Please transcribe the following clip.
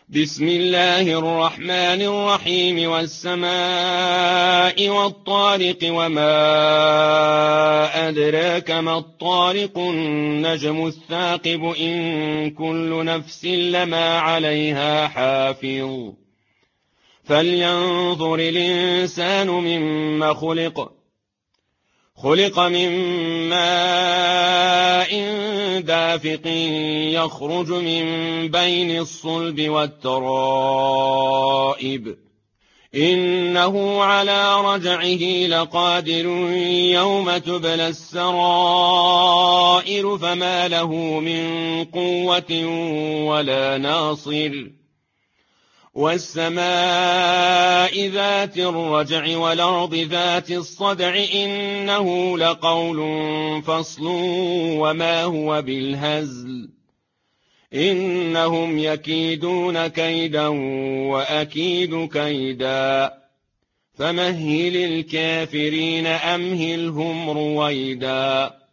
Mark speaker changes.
Speaker 1: بسم الله الرحمن الرحيم والسماء والطارق وما أدراك ما الطارق النجم الثاقب إن كل نفس لما عليها حافظ فلينظر الإنسان مما خلق من ماء دافق يخرج من بين الصلب والترائب إنه على رجعه لقادر يوم تبلى السرائر فما له من قوة ولا ناصر والسماء ذات الرجع والأرض ذات الصدع إنه لقول فصل وما هو بالهزل إنهم يكيدون كيدا وأكيد كيدا فمهل الكافرين أمهلهم رويدا